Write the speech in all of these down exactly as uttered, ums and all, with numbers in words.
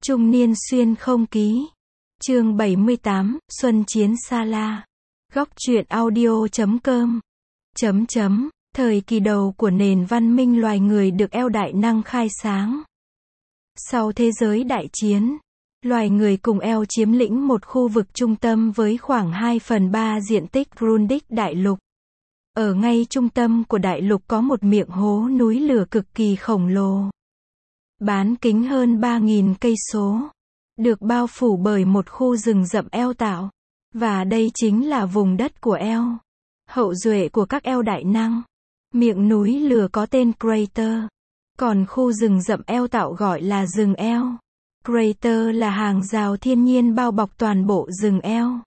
Trung niên xuyên không ký. Chương bảy mươi tám, Xuân chiến Sa La. Góc truyện audio chấm com. Chấm chấm, thời kỳ đầu của nền văn minh loài người được eo đại năng khai sáng. Sau thế giới đại chiến, loài người cùng eo chiếm lĩnh một khu vực trung tâm với khoảng hai phần ba diện tích Grundig đại lục. Ở ngay trung tâm của đại lục có một miệng hố núi lửa cực kỳ khổng lồ. Bán kính hơn ba nghìn cây số. Được bao phủ bởi một khu rừng rậm eo tạo. Và đây chính là vùng đất của eo. Hậu duệ của các eo đại năng. Miệng núi lửa có tên Crater. Còn khu rừng rậm eo tạo gọi là rừng eo. Crater là hàng rào thiên nhiên bao bọc toàn bộ rừng eo.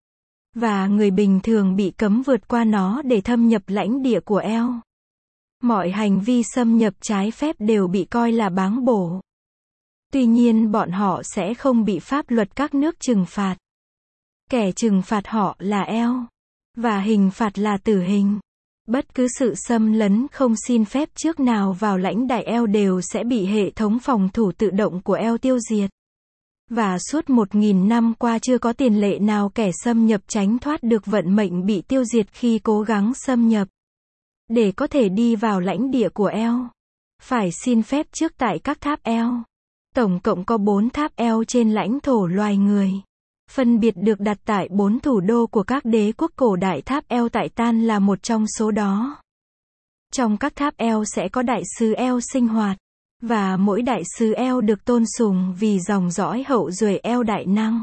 Và người bình thường bị cấm vượt qua nó để thâm nhập lãnh địa của eo. Mọi hành vi xâm nhập trái phép đều bị coi là báng bổ. Tuy nhiên bọn họ sẽ không bị pháp luật các nước trừng phạt. Kẻ trừng phạt họ là eo. Và hình phạt là tử hình. Bất cứ sự xâm lấn không xin phép trước nào vào lãnh đại eo đều sẽ bị hệ thống phòng thủ tự động của eo tiêu diệt. Và suốt một nghìn năm qua chưa có tiền lệ nào kẻ xâm nhập tránh thoát được vận mệnh bị tiêu diệt khi cố gắng xâm nhập. Để có thể đi vào lãnh địa của eo, phải xin phép trước tại các tháp eo. Tổng cộng có bốn tháp eo trên lãnh thổ loài người. Phân biệt được đặt tại bốn thủ đô của các đế quốc cổ đại. Tháp eo tại Tan là một trong số đó. Trong các tháp eo sẽ có đại sứ eo sinh hoạt. Và mỗi đại sứ eo được tôn sùng vì dòng dõi hậu duệ eo đại năng.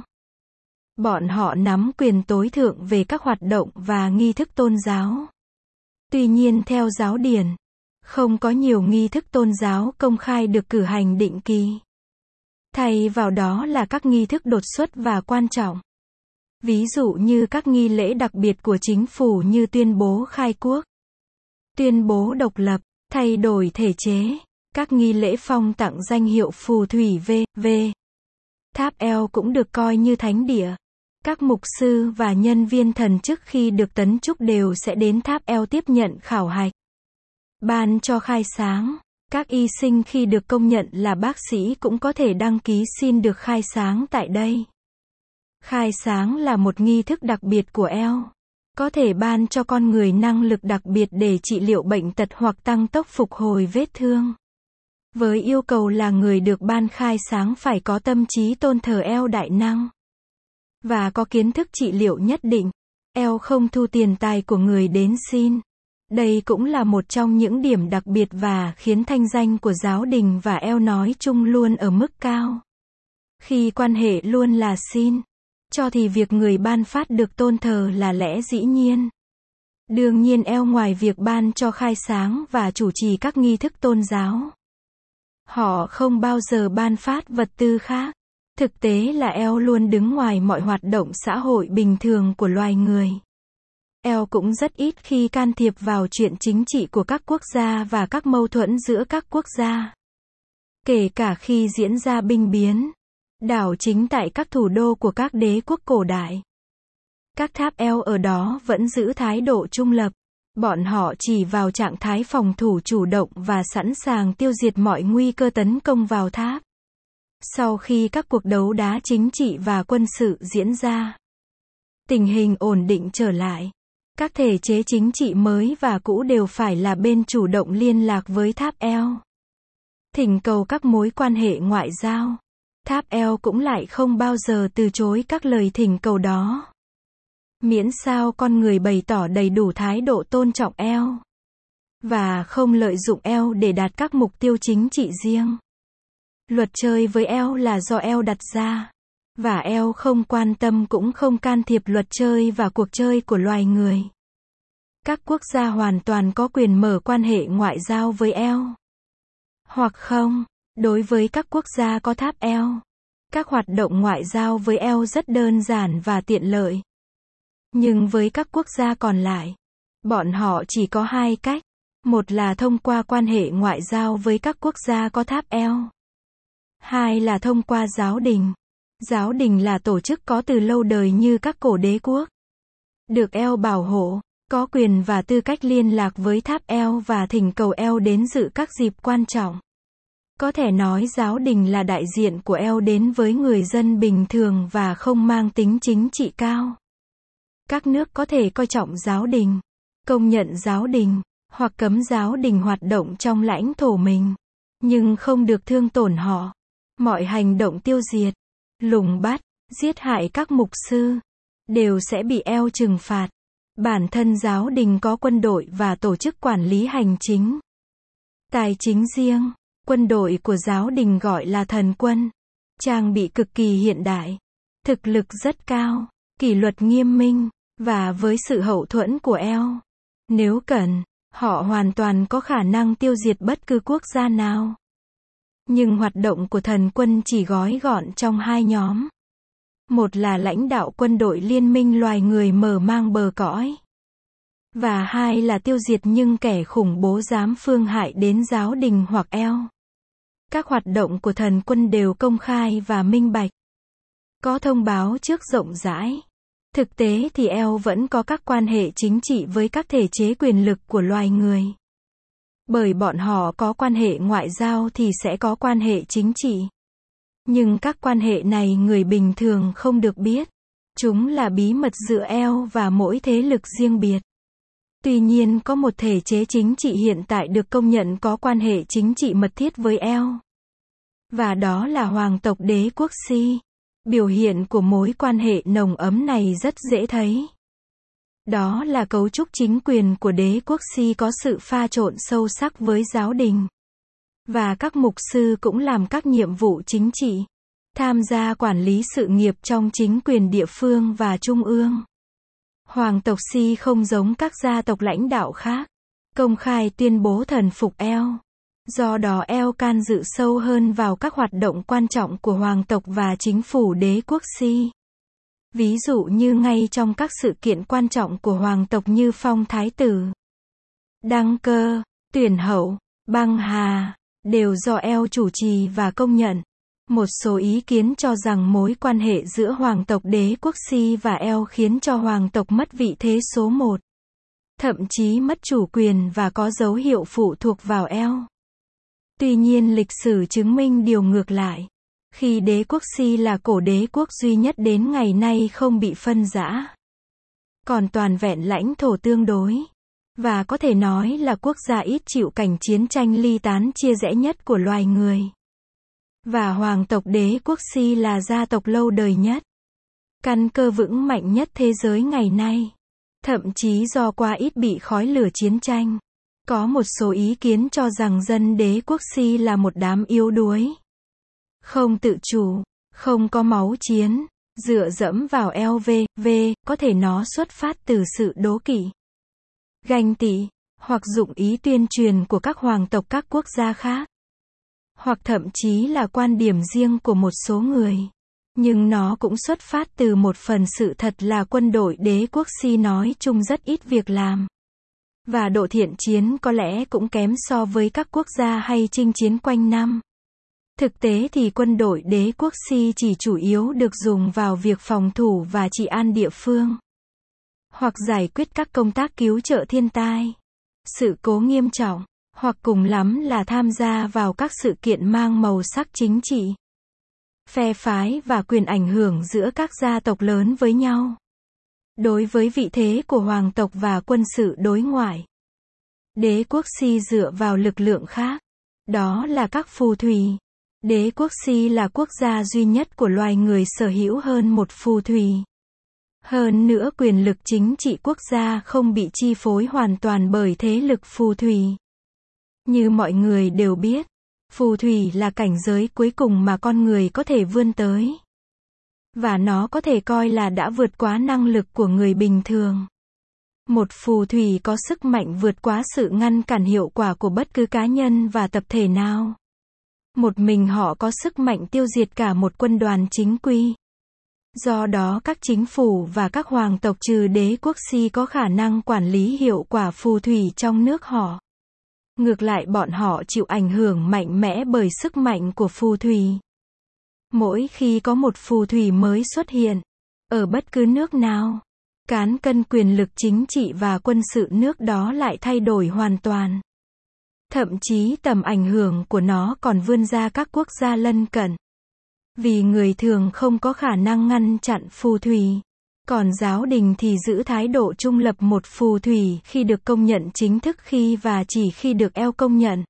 Bọn họ nắm quyền tối thượng về các hoạt động và nghi thức tôn giáo. Tuy nhiên theo giáo điển, không có nhiều nghi thức tôn giáo công khai được cử hành định kỳ. Thay vào đó là các nghi thức đột xuất và quan trọng. Ví dụ như các nghi lễ đặc biệt của chính phủ như tuyên bố khai quốc, tuyên bố độc lập, thay đổi thể chế, các nghi lễ phong tặng danh hiệu phù thủy vân vân. Tháp eo cũng được coi như thánh địa. Các mục sư và nhân viên thần chức khi được tấn chúc đều sẽ đến tháp eo tiếp nhận khảo hạch. Ban cho khai sáng. Các y sinh khi được công nhận là bác sĩ cũng có thể đăng ký xin được khai sáng tại đây. Khai sáng là một nghi thức đặc biệt của eo. Có thể ban cho con người năng lực đặc biệt để trị liệu bệnh tật hoặc tăng tốc phục hồi vết thương. Với yêu cầu là người được ban khai sáng phải có tâm trí tôn thờ eo đại năng. Và có kiến thức trị liệu nhất định. Eo không thu tiền tài của người đến xin. Đây cũng là một trong những điểm đặc biệt và khiến thanh danh của giáo đình và eo nói chung luôn ở mức cao. Khi quan hệ luôn là xin, cho thì việc người ban phát được tôn thờ là lẽ dĩ nhiên. Đương nhiên eo ngoài việc ban cho khai sáng và chủ trì các nghi thức tôn giáo, họ không bao giờ ban phát vật tư khác. Thực tế là eo luôn đứng ngoài mọi hoạt động xã hội bình thường của loài người. Eo cũng rất ít khi can thiệp vào chuyện chính trị của các quốc gia và các mâu thuẫn giữa các quốc gia. Kể cả khi diễn ra binh biến, đảo chính tại các thủ đô của các đế quốc cổ đại. Các tháp eo ở đó vẫn giữ thái độ trung lập. Bọn họ chỉ vào trạng thái phòng thủ chủ động và sẵn sàng tiêu diệt mọi nguy cơ tấn công vào tháp. Sau khi các cuộc đấu đá chính trị và quân sự diễn ra, tình hình ổn định trở lại. Các thể chế chính trị mới và cũ đều phải là bên chủ động liên lạc với tháp eo. Thỉnh cầu các mối quan hệ ngoại giao. Tháp eo cũng lại không bao giờ từ chối các lời thỉnh cầu đó. Miễn sao con người bày tỏ đầy đủ thái độ tôn trọng eo. Và không lợi dụng eo để đạt các mục tiêu chính trị riêng. Luật chơi với eo là do eo đặt ra. Và eo không quan tâm cũng không can thiệp luật chơi và cuộc chơi của loài người. Các quốc gia hoàn toàn có quyền mở quan hệ ngoại giao với eo. Hoặc không, đối với các quốc gia có tháp eo, các hoạt động ngoại giao với eo rất đơn giản và tiện lợi. Nhưng với các quốc gia còn lại, bọn họ chỉ có hai cách. Một là thông qua quan hệ ngoại giao với các quốc gia có tháp eo. Hai là thông qua giáo đình. Giáo đình là tổ chức có từ lâu đời như các cổ đế quốc. Được eo bảo hộ, có quyền và tư cách liên lạc với tháp eo và thỉnh cầu eo đến dự các dịp quan trọng. Có thể nói giáo đình là đại diện của eo đến với người dân bình thường và không mang tính chính trị cao. Các nước có thể coi trọng giáo đình, công nhận giáo đình, hoặc cấm giáo đình hoạt động trong lãnh thổ mình, nhưng không được thương tổn họ. Mọi hành động tiêu diệt, lùng bắt, giết hại các mục sư, đều sẽ bị eo trừng phạt. Bản thân giáo đình có quân đội và tổ chức quản lý hành chính, tài chính riêng. Quân đội của giáo đình gọi là thần quân, trang bị cực kỳ hiện đại, thực lực rất cao, kỷ luật nghiêm minh, và với sự hậu thuẫn của eo, nếu cần, họ hoàn toàn có khả năng tiêu diệt bất cứ quốc gia nào. Nhưng hoạt động của thần quân chỉ gói gọn trong hai nhóm. Một là lãnh đạo quân đội liên minh loài người mở mang bờ cõi. Và hai là tiêu diệt những kẻ khủng bố dám phương hại đến giáo đình hoặc eo. Các hoạt động của thần quân đều công khai và minh bạch. Có thông báo trước rộng rãi. Thực tế thì eo vẫn có các quan hệ chính trị với các thể chế quyền lực của loài người. Bởi bọn họ có quan hệ ngoại giao thì sẽ có quan hệ chính trị. Nhưng các quan hệ này người bình thường không được biết. Chúng là bí mật giữa eo và mỗi thế lực riêng biệt. Tuy nhiên có một thể chế chính trị hiện tại được công nhận có quan hệ chính trị mật thiết với eo. Và đó là hoàng tộc đế quốc Si. Biểu hiện của mối quan hệ nồng ấm này rất dễ thấy. Đó là cấu trúc chính quyền của đế quốc Si có sự pha trộn sâu sắc với giáo đình. Và các mục sư cũng làm các nhiệm vụ chính trị, tham gia quản lý sự nghiệp trong chính quyền địa phương và trung ương. Hoàng tộc Si không giống các gia tộc lãnh đạo khác, công khai tuyên bố thần phục eo. Do đó eo can dự sâu hơn vào các hoạt động quan trọng của hoàng tộc và chính phủ đế quốc Si. Ví dụ như ngay trong các sự kiện quan trọng của hoàng tộc như phong thái tử, đăng cơ, tuyển hậu, băng hà, đều do eo chủ trì và công nhận. Một số ý kiến cho rằng mối quan hệ giữa hoàng tộc đế quốc Si và eo khiến cho hoàng tộc mất vị thế số một. Thậm chí mất chủ quyền và có dấu hiệu phụ thuộc vào eo. Tuy nhiên lịch sử chứng minh điều ngược lại. Khi đế quốc Si là cổ đế quốc duy nhất đến ngày nay không bị phân rã, còn toàn vẹn lãnh thổ tương đối, và có thể nói là quốc gia ít chịu cảnh chiến tranh ly tán chia rẽ nhất của loài người. Và hoàng tộc đế quốc Si là gia tộc lâu đời nhất, căn cơ vững mạnh nhất thế giới ngày nay. Thậm chí do quá ít bị khói lửa chiến tranh. Có một số ý kiến cho rằng dân đế quốc Si là một đám yếu đuối, không tự chủ, không có máu chiến, dựa dẫm vào eo vê vê, có thể nó xuất phát từ sự đố kỵ, ganh tị, hoặc dụng ý tuyên truyền của các hoàng tộc các quốc gia khác. Hoặc thậm chí là quan điểm riêng của một số người. Nhưng nó cũng xuất phát từ một phần sự thật là quân đội đế quốc Si nói chung rất ít việc làm. Và độ thiện chiến có lẽ cũng kém so với các quốc gia hay chinh chiến quanh năm. Thực tế thì quân đội đế quốc Si chỉ chủ yếu được dùng vào việc phòng thủ và trị an địa phương. Hoặc giải quyết các công tác cứu trợ thiên tai, sự cố nghiêm trọng, hoặc cùng lắm là tham gia vào các sự kiện mang màu sắc chính trị, phe phái và quyền ảnh hưởng giữa các gia tộc lớn với nhau. Đối với vị thế của hoàng tộc và quân sự đối ngoại, đế quốc Si dựa vào lực lượng khác. Đó là các phù thủy. Đế quốc Si là quốc gia duy nhất của loài người sở hữu hơn một phù thủy. Hơn nữa quyền lực chính trị quốc gia không bị chi phối hoàn toàn bởi thế lực phù thủy. Như mọi người đều biết, phù thủy là cảnh giới cuối cùng mà con người có thể vươn tới. Và nó có thể coi là đã vượt quá năng lực của người bình thường. Một phù thủy có sức mạnh vượt quá sự ngăn cản hiệu quả của bất cứ cá nhân và tập thể nào. Một mình họ có sức mạnh tiêu diệt cả một quân đoàn chính quy. Do đó các chính phủ và các hoàng tộc trừ đế quốc Si có khả năng quản lý hiệu quả phù thủy trong nước họ. Ngược lại bọn họ chịu ảnh hưởng mạnh mẽ bởi sức mạnh của phù thủy. Mỗi khi có một phù thủy mới xuất hiện, ở bất cứ nước nào, cán cân quyền lực chính trị và quân sự nước đó lại thay đổi hoàn toàn. Thậm chí tầm ảnh hưởng của nó còn vươn ra các quốc gia lân cận. Vì người thường không có khả năng ngăn chặn phù thủy. Còn giáo đình thì giữ thái độ trung lập một phù thủy khi được công nhận chính thức khi và chỉ khi được eo công nhận.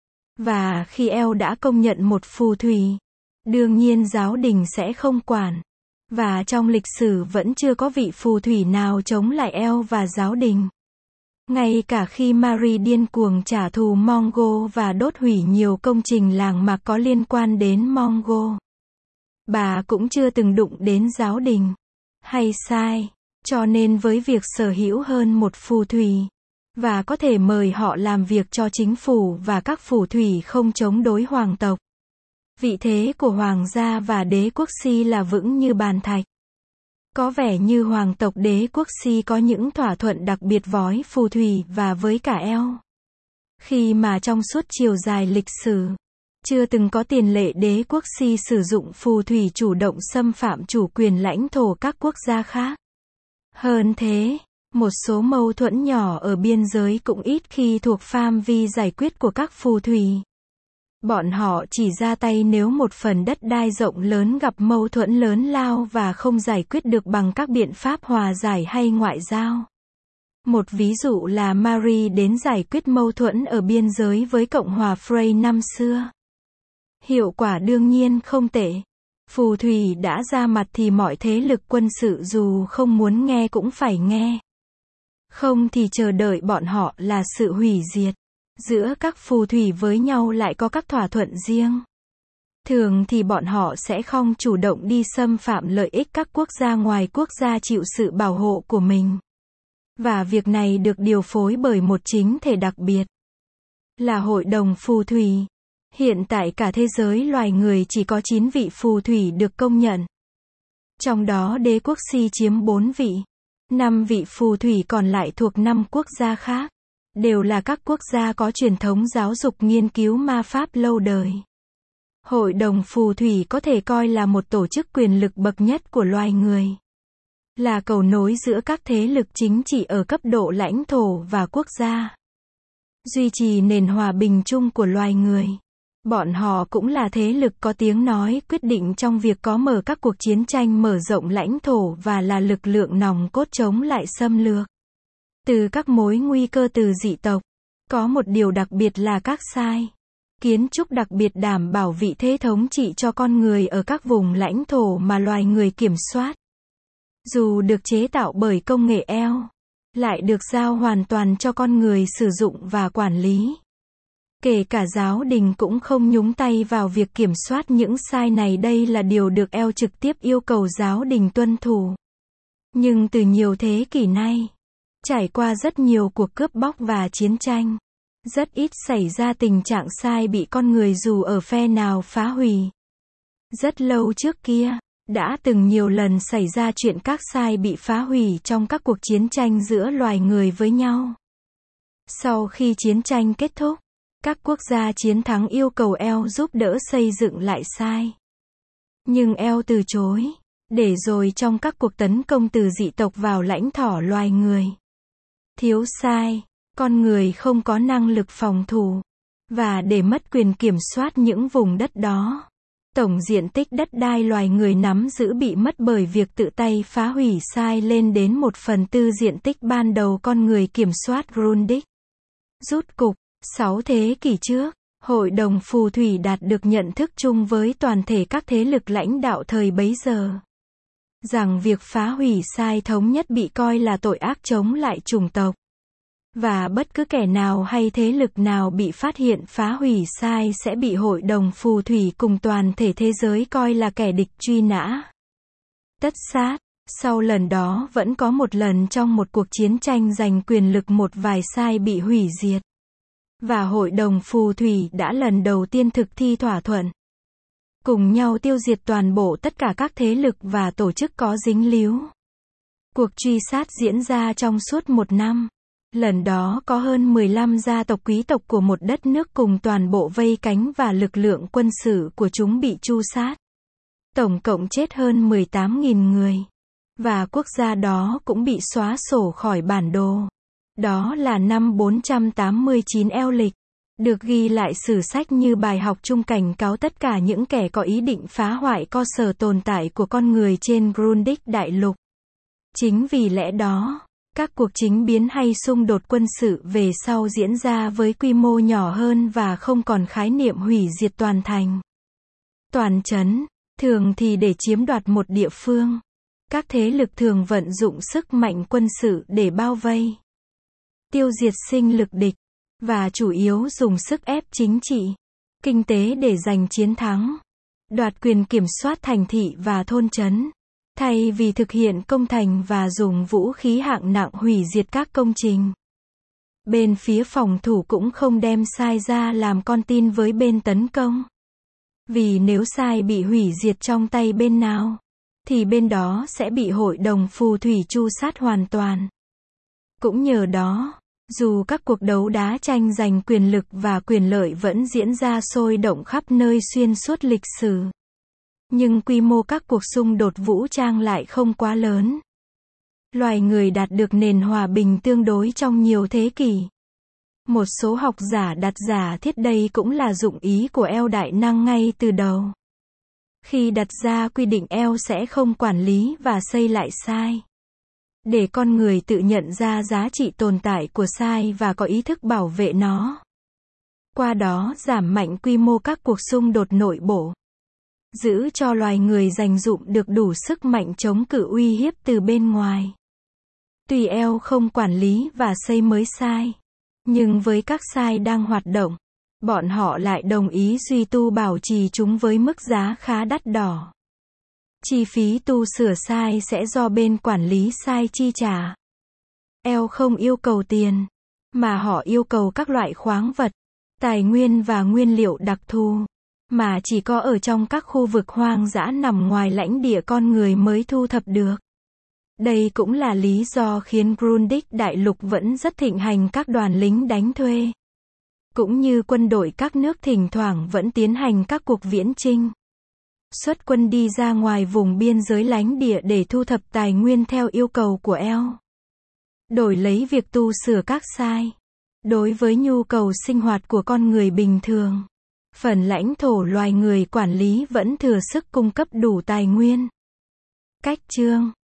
Và khi eo đã công nhận một phù thủy, đương nhiên giáo đình sẽ không quản. Và trong lịch sử vẫn chưa có vị phù thủy nào chống lại eo và giáo đình. Ngay cả khi Mary điên cuồng trả thù Mongol và đốt hủy nhiều công trình làng mạc có liên quan đến Mongol, bà cũng chưa từng đụng đến giáo đình. Hay sai? Cho nên với việc sở hữu hơn một phù thủy, và có thể mời họ làm việc cho chính phủ và các phù thủy không chống đối hoàng tộc, vị thế của hoàng gia và đế quốc Si là vững như bàn thạch. Có vẻ như hoàng tộc đế quốc Si có những thỏa thuận đặc biệt với phù thủy và với cả eo. Khi mà trong suốt chiều dài lịch sử, chưa từng có tiền lệ đế quốc Si sử dụng phù thủy chủ động xâm phạm chủ quyền lãnh thổ các quốc gia khác. Hơn thế, một số mâu thuẫn nhỏ ở biên giới cũng ít khi thuộc phạm vi giải quyết của các phù thủy. Bọn họ chỉ ra tay nếu một phần đất đai rộng lớn gặp mâu thuẫn lớn lao và không giải quyết được bằng các biện pháp hòa giải hay ngoại giao. Một ví dụ là Mary đến giải quyết mâu thuẫn ở biên giới với Cộng hòa Frey năm xưa. Hiệu quả đương nhiên không tệ. Phù thủy đã ra mặt thì mọi thế lực quân sự dù không muốn nghe cũng phải nghe. Không thì chờ đợi bọn họ là sự hủy diệt. Giữa các phù thủy với nhau lại có các thỏa thuận riêng. Thường thì bọn họ sẽ không chủ động đi xâm phạm lợi ích các quốc gia ngoài quốc gia chịu sự bảo hộ của mình. Và việc này được điều phối bởi một chính thể đặc biệt, là Hội đồng Phù thủy. Hiện tại cả thế giới loài người chỉ có chín vị phù thủy được công nhận. Trong đó đế quốc Si chiếm bốn vị. năm vị phù thủy còn lại thuộc năm quốc gia khác. Đều là các quốc gia có truyền thống giáo dục nghiên cứu ma pháp lâu đời. Hội đồng phù thủy có thể coi là một tổ chức quyền lực bậc nhất của loài người. Là cầu nối giữa các thế lực chính trị ở cấp độ lãnh thổ và quốc gia. Duy trì nền hòa bình chung của loài người. Bọn họ cũng là thế lực có tiếng nói quyết định trong việc có mở các cuộc chiến tranh mở rộng lãnh thổ và là lực lượng nòng cốt chống lại xâm lược. Từ các mối nguy cơ từ dị tộc, có một điều đặc biệt là các sai. Kiến trúc đặc biệt đảm bảo vị thế thống trị cho con người ở các vùng lãnh thổ mà loài người kiểm soát. Dù được chế tạo bởi công nghệ eo, lại được giao hoàn toàn cho con người sử dụng và quản lý. Kể cả giáo đình cũng không nhúng tay vào việc kiểm soát những sai này, đây là điều được eo trực tiếp yêu cầu giáo đình tuân thủ. Nhưng từ nhiều thế kỷ nay, trải qua rất nhiều cuộc cướp bóc và chiến tranh, rất ít xảy ra tình trạng sai bị con người dù ở phe nào phá hủy. Rất lâu trước kia, đã từng nhiều lần xảy ra chuyện các sai bị phá hủy trong các cuộc chiến tranh giữa loài người với nhau. Sau khi chiến tranh kết thúc, các quốc gia chiến thắng yêu cầu eo giúp đỡ xây dựng lại sai. Nhưng eo từ chối, để rồi trong các cuộc tấn công từ dị tộc vào lãnh thổ loài người. Thiếu sai, con người không có năng lực phòng thủ, và để mất quyền kiểm soát những vùng đất đó. Tổng diện tích đất đai loài người nắm giữ bị mất bởi việc tự tay phá hủy sai lên đến một phần tư diện tích ban đầu con người kiểm soát Grundig. Rút cục, sáu thế kỷ trước, Hội đồng Phù thủy đạt được nhận thức chung với toàn thể các thế lực lãnh đạo thời bấy giờ. Rằng việc phá hủy sai thống nhất bị coi là tội ác chống lại chủng tộc. Và bất cứ kẻ nào hay thế lực nào bị phát hiện phá hủy sai sẽ bị Hội đồng Phù thủy cùng toàn thể thế giới coi là kẻ địch truy nã. Tất sát, sau lần đó vẫn có một lần trong một cuộc chiến tranh giành quyền lực một vài sai bị hủy diệt. Và Hội đồng Phù thủy đã lần đầu tiên thực thi thỏa thuận. Cùng nhau tiêu diệt toàn bộ tất cả các thế lực và tổ chức có dính líu. Cuộc truy sát diễn ra trong suốt một năm. Lần đó có hơn mười lăm gia tộc quý tộc của một đất nước cùng toàn bộ vây cánh và lực lượng quân sự của chúng bị tru sát. Tổng cộng chết hơn mười tám nghìn người. Và quốc gia đó cũng bị xóa sổ khỏi bản đồ. Đó là năm bốn trăm tám mươi chín eo lịch. được ghi lại sử sách như bài học chung cảnh cáo tất cả những kẻ có ý định phá hoại cơ sở tồn tại của con người trên Grundig đại lục. Chính vì lẽ đó, các cuộc chính biến hay xung đột quân sự về sau diễn ra với quy mô nhỏ hơn và không còn khái niệm hủy diệt toàn thành, toàn trấn, thường thì để chiếm đoạt một địa phương. Các thế lực thường vận dụng sức mạnh quân sự để bao vây, tiêu diệt sinh lực địch, và chủ yếu dùng sức ép chính trị, kinh tế để giành chiến thắng, đoạt quyền kiểm soát thành thị và thôn trấn, thay vì thực hiện công thành và dùng vũ khí hạng nặng hủy diệt các công trình. Bên phía phòng thủ cũng không đem sai ra làm con tin với bên tấn công. Vì nếu sai bị hủy diệt trong tay bên nào, thì bên đó sẽ bị hội đồng phù thủy tru sát hoàn toàn. Cũng nhờ đó, dù các cuộc đấu đá tranh giành quyền lực và quyền lợi vẫn diễn ra sôi động khắp nơi xuyên suốt lịch sử, nhưng quy mô các cuộc xung đột vũ trang lại không quá lớn. Loài người đạt được nền hòa bình tương đối trong nhiều thế kỷ. Một số học giả đặt giả thiết đây cũng là dụng ý của eo đại năng ngay từ đầu, khi đặt ra quy định eo sẽ không quản lý và xây lại sai, để con người tự nhận ra giá trị tồn tại của sai và có ý thức bảo vệ nó. Qua đó giảm mạnh quy mô các cuộc xung đột nội bộ, giữ cho loài người dành dụm được đủ sức mạnh chống cự uy hiếp từ bên ngoài. Tuy eo không quản lý và xây mới sai, nhưng với các sai đang hoạt động, bọn họ lại đồng ý duy tu bảo trì chúng với mức giá khá đắt đỏ. Chi phí tu sửa sai sẽ do bên quản lý sai chi trả. Eo không yêu cầu tiền, mà họ yêu cầu các loại khoáng vật, tài nguyên và nguyên liệu đặc thù, mà chỉ có ở trong các khu vực hoang dã nằm ngoài lãnh địa con người mới thu thập được. Đây cũng là lý do khiến Grundig đại lục vẫn rất thịnh hành các đoàn lính đánh thuê, cũng như quân đội các nước thỉnh thoảng vẫn tiến hành các cuộc viễn chinh, xuất quân đi ra ngoài vùng biên giới lãnh địa để thu thập tài nguyên theo yêu cầu của eo, đổi lấy việc tu sửa các sai. Đối với nhu cầu sinh hoạt của con người bình thường, phần lãnh thổ loài người quản lý vẫn thừa sức cung cấp đủ tài nguyên. Cách chương